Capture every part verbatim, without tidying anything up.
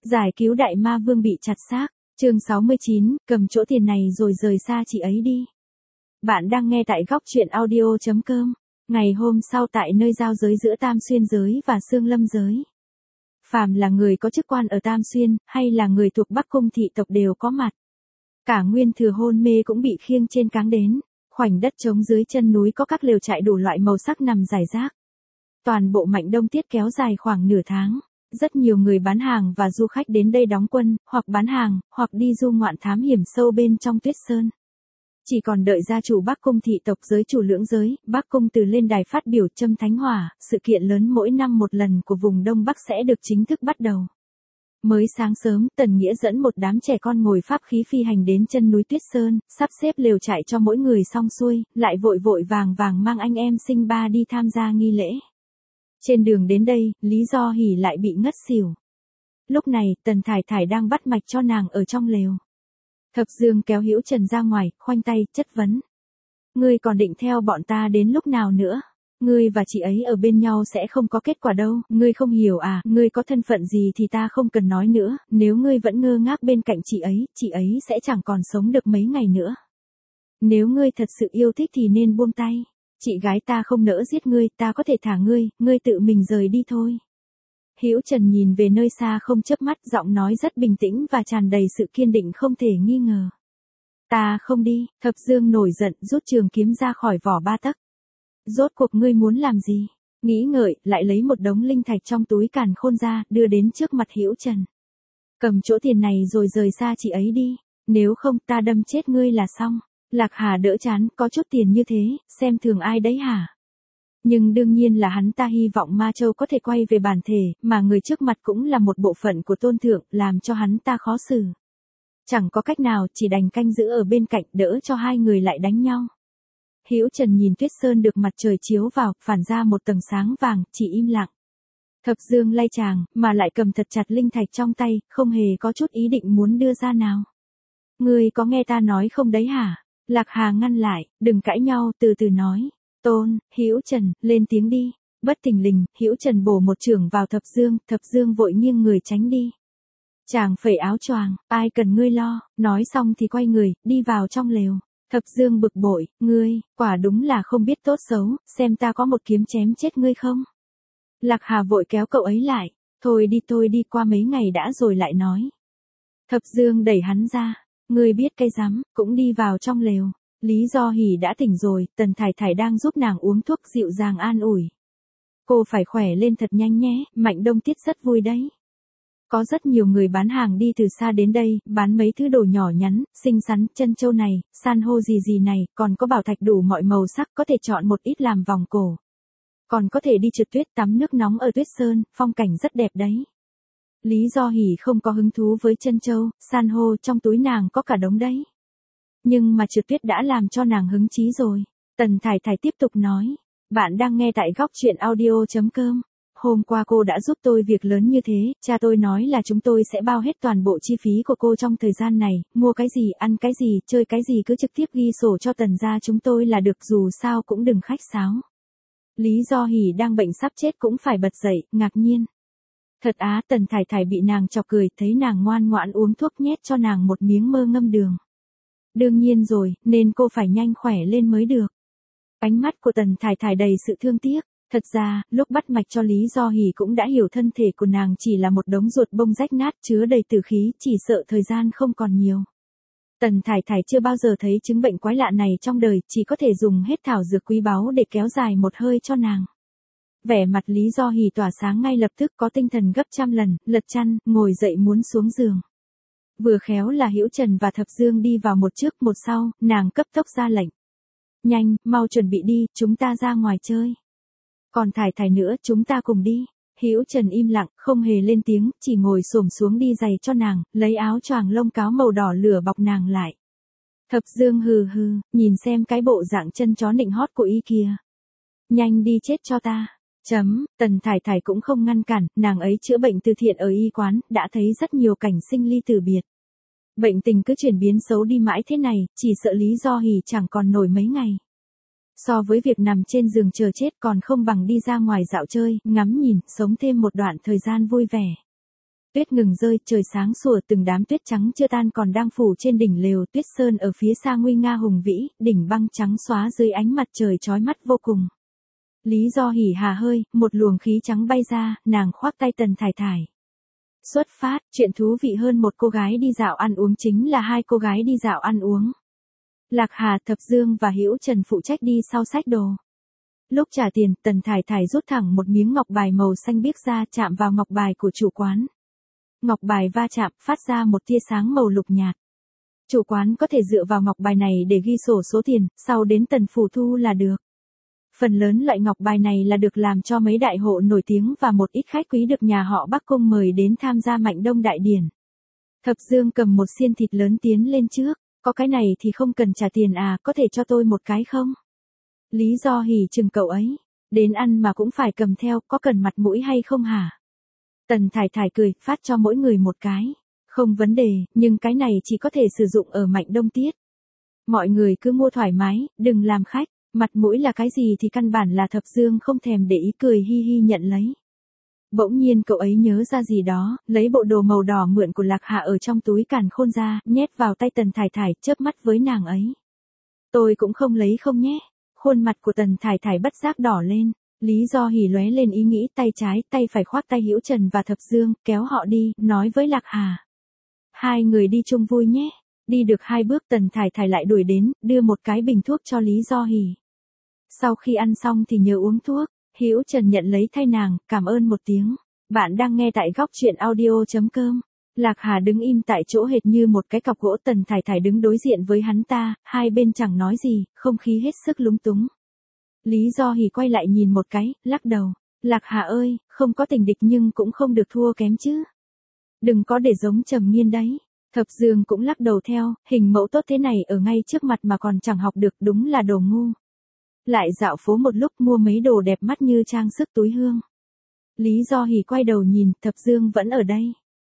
Giải cứu đại ma vương bị chặt xác. Chương sáu mươi chín, cầm chỗ tiền này rồi rời xa chị ấy đi. Bạn đang nghe tại góc truyện audio chấm com. Ngày hôm sau tại nơi giao giới giữa Tam Xuyên giới và Xương Lâm giới. Phàm là người có chức quan ở Tam Xuyên, hay là người thuộc Bắc Cung thị tộc đều có mặt. Cả Nguyên Thừa hôn mê cũng bị khiêng trên cáng đến. Khoảnh đất trống dưới chân núi có các lều trại đủ loại màu sắc nằm rải rác. Toàn bộ Mạnh Đông Tiết kéo dài khoảng nửa tháng. Rất nhiều người bán hàng và du khách đến đây đóng quân, hoặc bán hàng, hoặc đi du ngoạn thám hiểm sâu bên trong tuyết sơn. Chỉ còn đợi gia chủ Bắc Cung thị tộc giới chủ lưỡng giới, Bắc Cung từ lên đài phát biểu châm thánh hỏa, sự kiện lớn mỗi năm một lần của vùng Đông Bắc sẽ được chính thức bắt đầu. Mới sáng sớm, Tần Nghĩa dẫn một đám trẻ con ngồi pháp khí phi hành đến chân núi Tuyết Sơn, sắp xếp lều trại cho mỗi người xong xuôi, lại vội vội vàng vàng mang anh em sinh ba đi tham gia nghi lễ. Trên đường đến đây, Lý Do Hỉ lại bị ngất xỉu. Lúc này, Tần Thải Thải đang bắt mạch cho nàng ở trong lều. Thập Dương kéo Hữu Trần ra ngoài, khoanh tay, chất vấn. Ngươi còn định theo bọn ta đến lúc nào nữa? Ngươi và chị ấy ở bên nhau sẽ không có kết quả đâu, ngươi không hiểu à, ngươi có thân phận gì thì ta không cần nói nữa, nếu ngươi vẫn ngơ ngác bên cạnh chị ấy, chị ấy sẽ chẳng còn sống được mấy ngày nữa. Nếu ngươi thật sự yêu thích thì nên buông tay. Chị gái ta không nỡ giết ngươi, ta có thể thả ngươi, ngươi tự mình rời đi thôi. Hữu Trần nhìn về nơi xa không chớp mắt, giọng nói rất bình tĩnh và tràn đầy sự kiên định không thể nghi ngờ. Ta không đi. Thập Dương nổi giận, rút trường kiếm ra khỏi vỏ ba tấc. Rốt cuộc ngươi muốn làm gì? Nghĩ ngợi, lại lấy một đống linh thạch trong túi càn khôn ra, đưa đến trước mặt Hữu Trần. Cầm chỗ tiền này rồi rời xa chị ấy đi, nếu không ta đâm chết ngươi là xong. Lạc Hà đỡ chán, có chút tiền như thế, xem thường ai đấy hả? Nhưng đương nhiên là hắn ta hy vọng Ma Châu có thể quay về bản thể, mà người trước mặt cũng là một bộ phận của tôn thượng, làm cho hắn ta khó xử. Chẳng có cách nào, chỉ đành canh giữ ở bên cạnh đỡ cho hai người lại đánh nhau. Hữu Trần nhìn Tuyết Sơn được mặt trời chiếu vào, phản ra một tầng sáng vàng, chỉ im lặng. Thập Dương lay chàng, mà lại cầm thật chặt linh thạch trong tay, không hề có chút ý định muốn đưa ra nào. Ngươi có nghe ta nói không đấy hả? Lạc Hà ngăn lại, đừng cãi nhau, từ từ nói. Tôn, Hữu Trần, lên tiếng đi. Bất thình lình, Hữu Trần bổ một chưởng vào Thập Dương, Thập Dương vội nghiêng người tránh đi. Chàng phẩy áo choàng, ai cần ngươi lo, nói xong thì quay người, đi vào trong lều. Thập Dương bực bội, ngươi, quả đúng là không biết tốt xấu, xem ta có một kiếm chém chết ngươi không? Lạc Hà vội kéo cậu ấy lại, thôi đi thôi đi, qua mấy ngày đã rồi lại nói. Thập Dương đẩy hắn ra. Ngươi biết cái rắm, cũng đi vào trong lều. Lý Do Hỉ đã tỉnh rồi, Tần Thải Thải đang giúp nàng uống thuốc dịu dàng an ủi. Cô phải khỏe lên thật nhanh nhé, Mạnh Đông Tiết rất vui đấy. Có rất nhiều người bán hàng đi từ xa đến đây, bán mấy thứ đồ nhỏ nhắn, xinh xắn, chân châu này, san hô gì gì này, còn có bảo thạch đủ mọi màu sắc, có thể chọn một ít làm vòng cổ. Còn có thể đi trượt tuyết tắm nước nóng ở Tuyết Sơn, phong cảnh rất đẹp đấy. Lý Do Hỉ không có hứng thú với chân châu, san hô, trong túi nàng có cả đống đấy. Nhưng mà trượt tuyết đã làm cho nàng hứng chí rồi. Tần Thải Thải tiếp tục nói. Bạn đang nghe tại góc truyện audio chấm com. Hôm qua cô đã giúp tôi việc lớn như thế, cha tôi nói là chúng tôi sẽ bao hết toàn bộ chi phí của cô trong thời gian này, mua cái gì, ăn cái gì, chơi cái gì cứ trực tiếp ghi sổ cho Tần gia chúng tôi là được, dù sao cũng đừng khách sáo. Lý Do Hỉ đang bệnh sắp chết cũng phải bật dậy, ngạc nhiên. Thật á, Tần Thải Thải bị nàng chọc cười, thấy nàng ngoan ngoãn uống thuốc nhét cho nàng một miếng mơ ngâm đường. Đương nhiên rồi, nên cô phải nhanh khỏe lên mới được. Ánh mắt của Tần Thải Thải đầy sự thương tiếc. Thật ra, lúc bắt mạch cho Lý Do Hỉ cũng đã hiểu thân thể của nàng chỉ là một đống ruột bông rách nát chứa đầy tử khí, chỉ sợ thời gian không còn nhiều. Tần Thải Thải chưa bao giờ thấy chứng bệnh quái lạ này trong đời, chỉ có thể dùng hết thảo dược quý báu để kéo dài một hơi cho nàng. Vẻ mặt Lý Do Hỉ tỏa sáng ngay lập tức, có tinh thần gấp trăm lần, lật chăn, ngồi dậy muốn xuống giường. Vừa khéo là Hữu Trần và Thập Dương đi vào một trước một sau, nàng cấp tốc ra lệnh. Nhanh, mau chuẩn bị đi, chúng ta ra ngoài chơi. Còn Thải Thải nữa, chúng ta cùng đi. Hữu Trần im lặng, không hề lên tiếng, chỉ ngồi xổm xuống đi giày cho nàng, lấy áo choàng lông cáo màu đỏ lửa bọc nàng lại. Thập Dương hừ hừ, nhìn xem cái bộ dạng chân chó nịnh hót của y kia. Nhanh đi chết cho ta. Chấm, Tần Thải Thải cũng không ngăn cản, nàng ấy chữa bệnh từ thiện ở y quán, đã thấy rất nhiều cảnh sinh ly tử biệt. Bệnh tình cứ chuyển biến xấu đi mãi thế này, chỉ sợ Lý Do Hỉ chẳng còn nổi mấy ngày. So với việc nằm trên giường chờ chết còn không bằng đi ra ngoài dạo chơi, ngắm nhìn, sống thêm một đoạn thời gian vui vẻ. Tuyết ngừng rơi, trời sáng sủa, từng đám tuyết trắng chưa tan còn đang phủ trên đỉnh lều Tuyết Sơn ở phía xa nguy nga hùng vĩ, đỉnh băng trắng xóa dưới ánh mặt trời chói mắt vô cùng. Lý Do hỉ hà hơi, một luồng khí trắng bay ra, nàng khoác tay Tần Thải Thải. Xuất phát, chuyện thú vị hơn một cô gái đi dạo ăn uống chính là hai cô gái đi dạo ăn uống. Lạc Hà, Thập Dương và Hữu Trần phụ trách đi sau xách đồ. Lúc trả tiền, Tần Thải Thải rút thẳng một miếng ngọc bài màu xanh biếc ra chạm vào ngọc bài của chủ quán. Ngọc bài va chạm, phát ra một tia sáng màu lục nhạt. Chủ quán có thể dựa vào ngọc bài này để ghi sổ số tiền, sau đến Tần phủ thu là được. Phần lớn loại ngọc bài này là được làm cho mấy đại hộ nổi tiếng và một ít khách quý được nhà họ Bắc Cung mời đến tham gia Mạnh Đông đại điển. Thập Dương cầm một xiên thịt lớn tiến lên trước, có cái này thì không cần trả tiền à, có thể cho tôi một cái không? Lý Do hỉ chừng cậu ấy, đến ăn mà cũng phải cầm theo, có cần mặt mũi hay không hả? Tần Thải Thải cười, phát cho mỗi người một cái. Không vấn đề, nhưng cái này chỉ có thể sử dụng ở Mạnh Đông tiết. Mọi người cứ mua thoải mái, đừng làm khách, mặt mũi là cái gì thì căn bản là Thập Dương không thèm để ý, cười hi hi nhận lấy. Bỗng nhiên cậu ấy nhớ ra gì đó, lấy bộ đồ màu đỏ mượn của Lạc Hà ở trong túi càn khôn ra, nhét vào tay Tần Thải Thải, chớp mắt với nàng ấy. Tôi cũng không lấy không nhé. Khuôn mặt của Tần Thải Thải bất giác đỏ lên. Lý Do hỉ lóe lên ý nghĩ, tay trái, tay phải khoác tay Hữu Trần và Thập Dương, kéo họ đi, nói với Lạc Hà. Hai người đi chung vui nhé. Đi được hai bước Tần Thải Thải lại đuổi đến, đưa một cái bình thuốc cho Lý Do hỉ. Sau khi ăn xong thì nhớ uống thuốc. Hữu Trần nhận lấy thay nàng, cảm ơn một tiếng. Bạn đang nghe tại góc truyện audio chấm com. Lạc Hà đứng im tại chỗ hệt như một cái cọc gỗ. Tần Thải Thải đứng đối diện với hắn ta, hai bên chẳng nói gì, không khí hết sức lúng túng. Lý Do hỉ quay lại nhìn một cái, lắc đầu. Lạc Hà ơi, không có tình địch nhưng cũng không được thua kém chứ. Đừng có để giống Trầm Nghiên đấy. Thập Dương cũng lắc đầu theo, hình mẫu tốt thế này ở ngay trước mặt mà còn chẳng học được, đúng là đồ ngu. Lại dạo phố một lúc mua mấy đồ đẹp mắt như trang sức túi hương. Lý Do hỉ quay đầu nhìn, Thập Dương vẫn ở đây.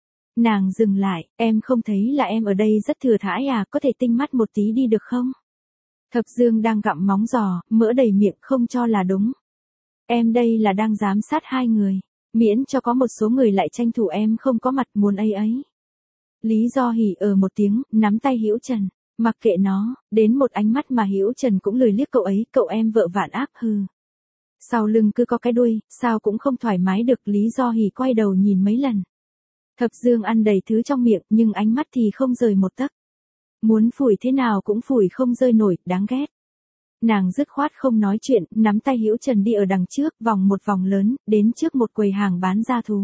Nàng dừng lại, em không thấy là em ở đây rất thừa thãi à, có thể tinh mắt một tí đi được không? Thập Dương đang gặm móng giò, mỡ đầy miệng, không cho là đúng. Em đây là đang giám sát hai người, miễn cho có một số người lại tranh thủ em không có mặt muốn ấy ấy. Lý Do hỉ ở một tiếng, nắm tay Hữu Trần, mặc kệ nó, đến một ánh mắt mà Hữu Trần cũng lười liếc cậu ấy, cậu em vợ vạn ác hư. Sau lưng cứ có cái đuôi, sao cũng không thoải mái được. Lý Do hỉ quay đầu nhìn mấy lần. Thập Dương ăn đầy thứ trong miệng, nhưng ánh mắt thì không rời một tấc. Muốn phủi thế nào cũng phủi không rơi nổi, đáng ghét. Nàng dứt khoát không nói chuyện, nắm tay Hữu Trần đi ở đằng trước, vòng một vòng lớn, đến trước một quầy hàng bán da thú.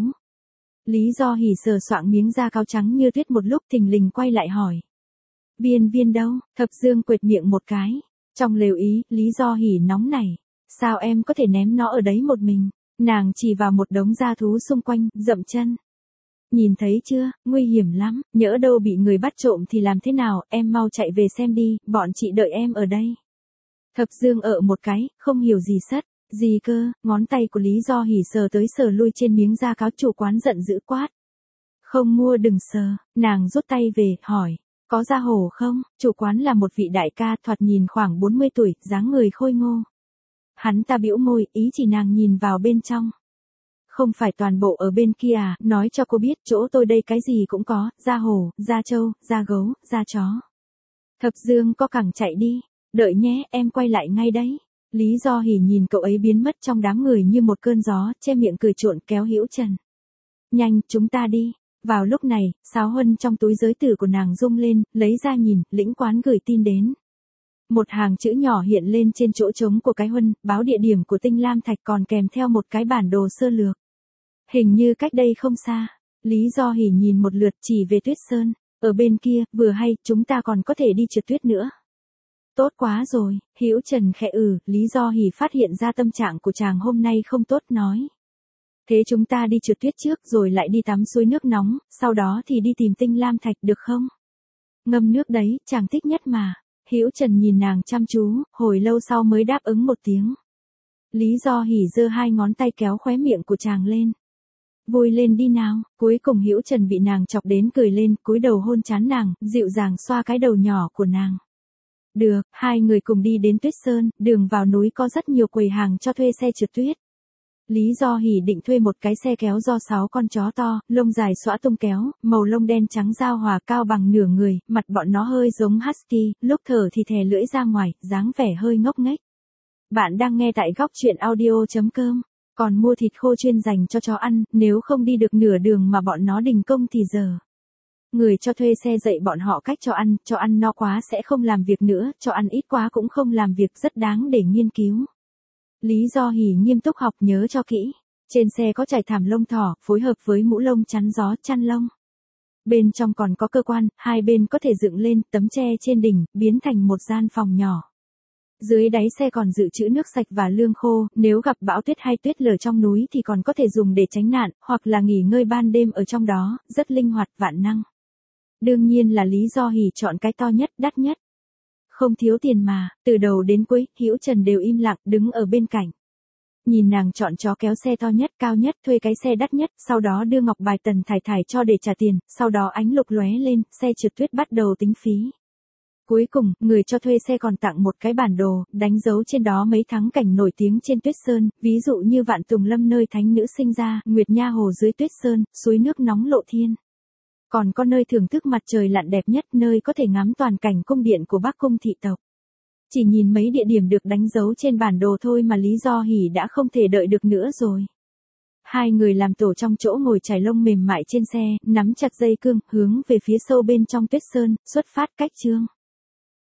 Lý Do hỉ sờ soạng miếng da cao trắng như tuyết một lúc, thình lình quay lại hỏi. Viên viên đâu? Thập Dương quệt miệng một cái. Trong lều ý, Lý Do hỉ nóng nảy. Sao em có thể ném nó ở đấy một mình? Nàng chỉ vào một đống da thú xung quanh, dậm chân. Nhìn thấy chưa, nguy hiểm lắm, nhỡ đâu bị người bắt trộm thì làm thế nào, em mau chạy về xem đi, bọn chị đợi em ở đây. Thập Dương ở một cái, không hiểu gì sất, gì cơ, ngón tay của Lý Do hỉ sờ tới sờ lui trên miếng da cáo. Chủ quán giận dữ quát. Không mua đừng sờ, nàng rút tay về, hỏi, có da hổ không? Chủ quán là một vị đại ca, thoạt nhìn khoảng bốn mươi tuổi, dáng người khôi ngô. Hắn ta bĩu môi, ý chỉ nàng nhìn vào bên trong. Không phải toàn bộ ở bên kia à, nói cho cô biết, chỗ tôi đây cái gì cũng có, da hổ, da trâu, da gấu, da chó. Thập Dương có cẳng chạy đi, đợi nhé, em quay lại ngay đấy. Lý Do hỉ nhìn cậu ấy biến mất trong đám người như một cơn gió, che miệng cười trộn, kéo Hữu Trần. Nhanh, chúng ta đi. Vào lúc này, sáo huân trong túi giới tử của nàng rung lên, lấy ra nhìn, lĩnh quán gửi tin đến. Một hàng chữ nhỏ hiện lên trên chỗ trống của cái huân, báo địa điểm của Tinh Lam Thạch, còn kèm theo một cái bản đồ sơ lược. Hình như cách đây không xa. Lý Do hỉ nhìn một lượt, chỉ về Tuyết Sơn. Ở bên kia, vừa hay, chúng ta còn có thể đi trượt tuyết nữa. Tốt quá rồi. Hữu Trần khẽ ừ. Lý Do hỉ phát hiện ra tâm trạng của chàng hôm nay không tốt, nói. Thế chúng ta đi trượt tuyết trước rồi lại đi tắm suối nước nóng, sau đó thì đi tìm Tinh Lam Thạch được không? Ngâm nước đấy, chàng thích nhất mà. Hữu Trần nhìn nàng chăm chú, hồi lâu sau mới đáp ứng một tiếng. Lý Do hỉ giơ hai ngón tay kéo khóe miệng của chàng lên. Vui lên đi nào. Cuối cùng Hữu Trần bị nàng chọc đến cười lên, cúi đầu hôn trán nàng, dịu dàng xoa cái đầu nhỏ của nàng. Được, hai người cùng đi đến Tuyết Sơn, đường vào núi có rất nhiều quầy hàng cho thuê xe trượt tuyết. Lý Do Hỷ định thuê một cái xe kéo do sáu con chó to, lông dài xõa tung kéo, màu lông đen trắng giao hòa cao bằng nửa người, mặt bọn nó hơi giống husky, lúc thở thì thè lưỡi ra ngoài, dáng vẻ hơi ngốc nghếch. Bạn đang nghe tại góc truyện audio.com. Còn mua thịt khô chuyên dành cho chó ăn, nếu không đi được nửa đường mà bọn nó đình công thì giờ. Người cho thuê xe dạy bọn họ cách cho ăn, cho ăn no quá sẽ không làm việc nữa, cho ăn ít quá cũng không làm việc, rất đáng để nghiên cứu. Lý Do Hỷ nghiêm túc học, nhớ cho kỹ. Trên xe có trải thảm lông thỏ, phối hợp với mũ lông chắn gió, chăn lông. Bên trong còn có cơ quan, hai bên có thể dựng lên, tấm tre trên đỉnh, biến thành một gian phòng nhỏ. Dưới đáy xe còn dự trữ nước sạch và lương khô, nếu gặp bão tuyết hay tuyết lở trong núi thì còn có thể dùng để tránh nạn, hoặc là nghỉ ngơi ban đêm ở trong đó, rất linh hoạt, vạn năng. Đương nhiên là Lý Do Hỷ chọn cái to nhất, đắt nhất. Không thiếu tiền mà, từ đầu đến cuối, Hữu Trần đều im lặng, đứng ở bên cạnh. Nhìn nàng chọn chó kéo xe to nhất, cao nhất, thuê cái xe đắt nhất, sau đó đưa ngọc bài tần thải thải cho để trả tiền, sau đó ánh lục lóe lên, xe trượt tuyết bắt đầu tính phí. Cuối cùng, người cho thuê xe còn tặng một cái bản đồ, đánh dấu trên đó mấy thắng cảnh nổi tiếng trên Tuyết Sơn, ví dụ như Vạn Tùng Lâm nơi thánh nữ sinh ra, Nguyệt Nha Hồ dưới Tuyết Sơn, suối nước nóng Lộ Thiên. Còn có nơi thưởng thức mặt trời lặn đẹp nhất, nơi có thể ngắm toàn cảnh cung điện của Bắc Cung thị tộc. Chỉ nhìn mấy địa điểm được đánh dấu trên bản đồ thôi mà Lý Do Hỷ đã không thể đợi được nữa rồi. Hai người làm tổ trong chỗ ngồi trải lông mềm mại trên xe, nắm chặt dây cương, hướng về phía sâu bên trong Tuyết Sơn, xuất phát cách chương.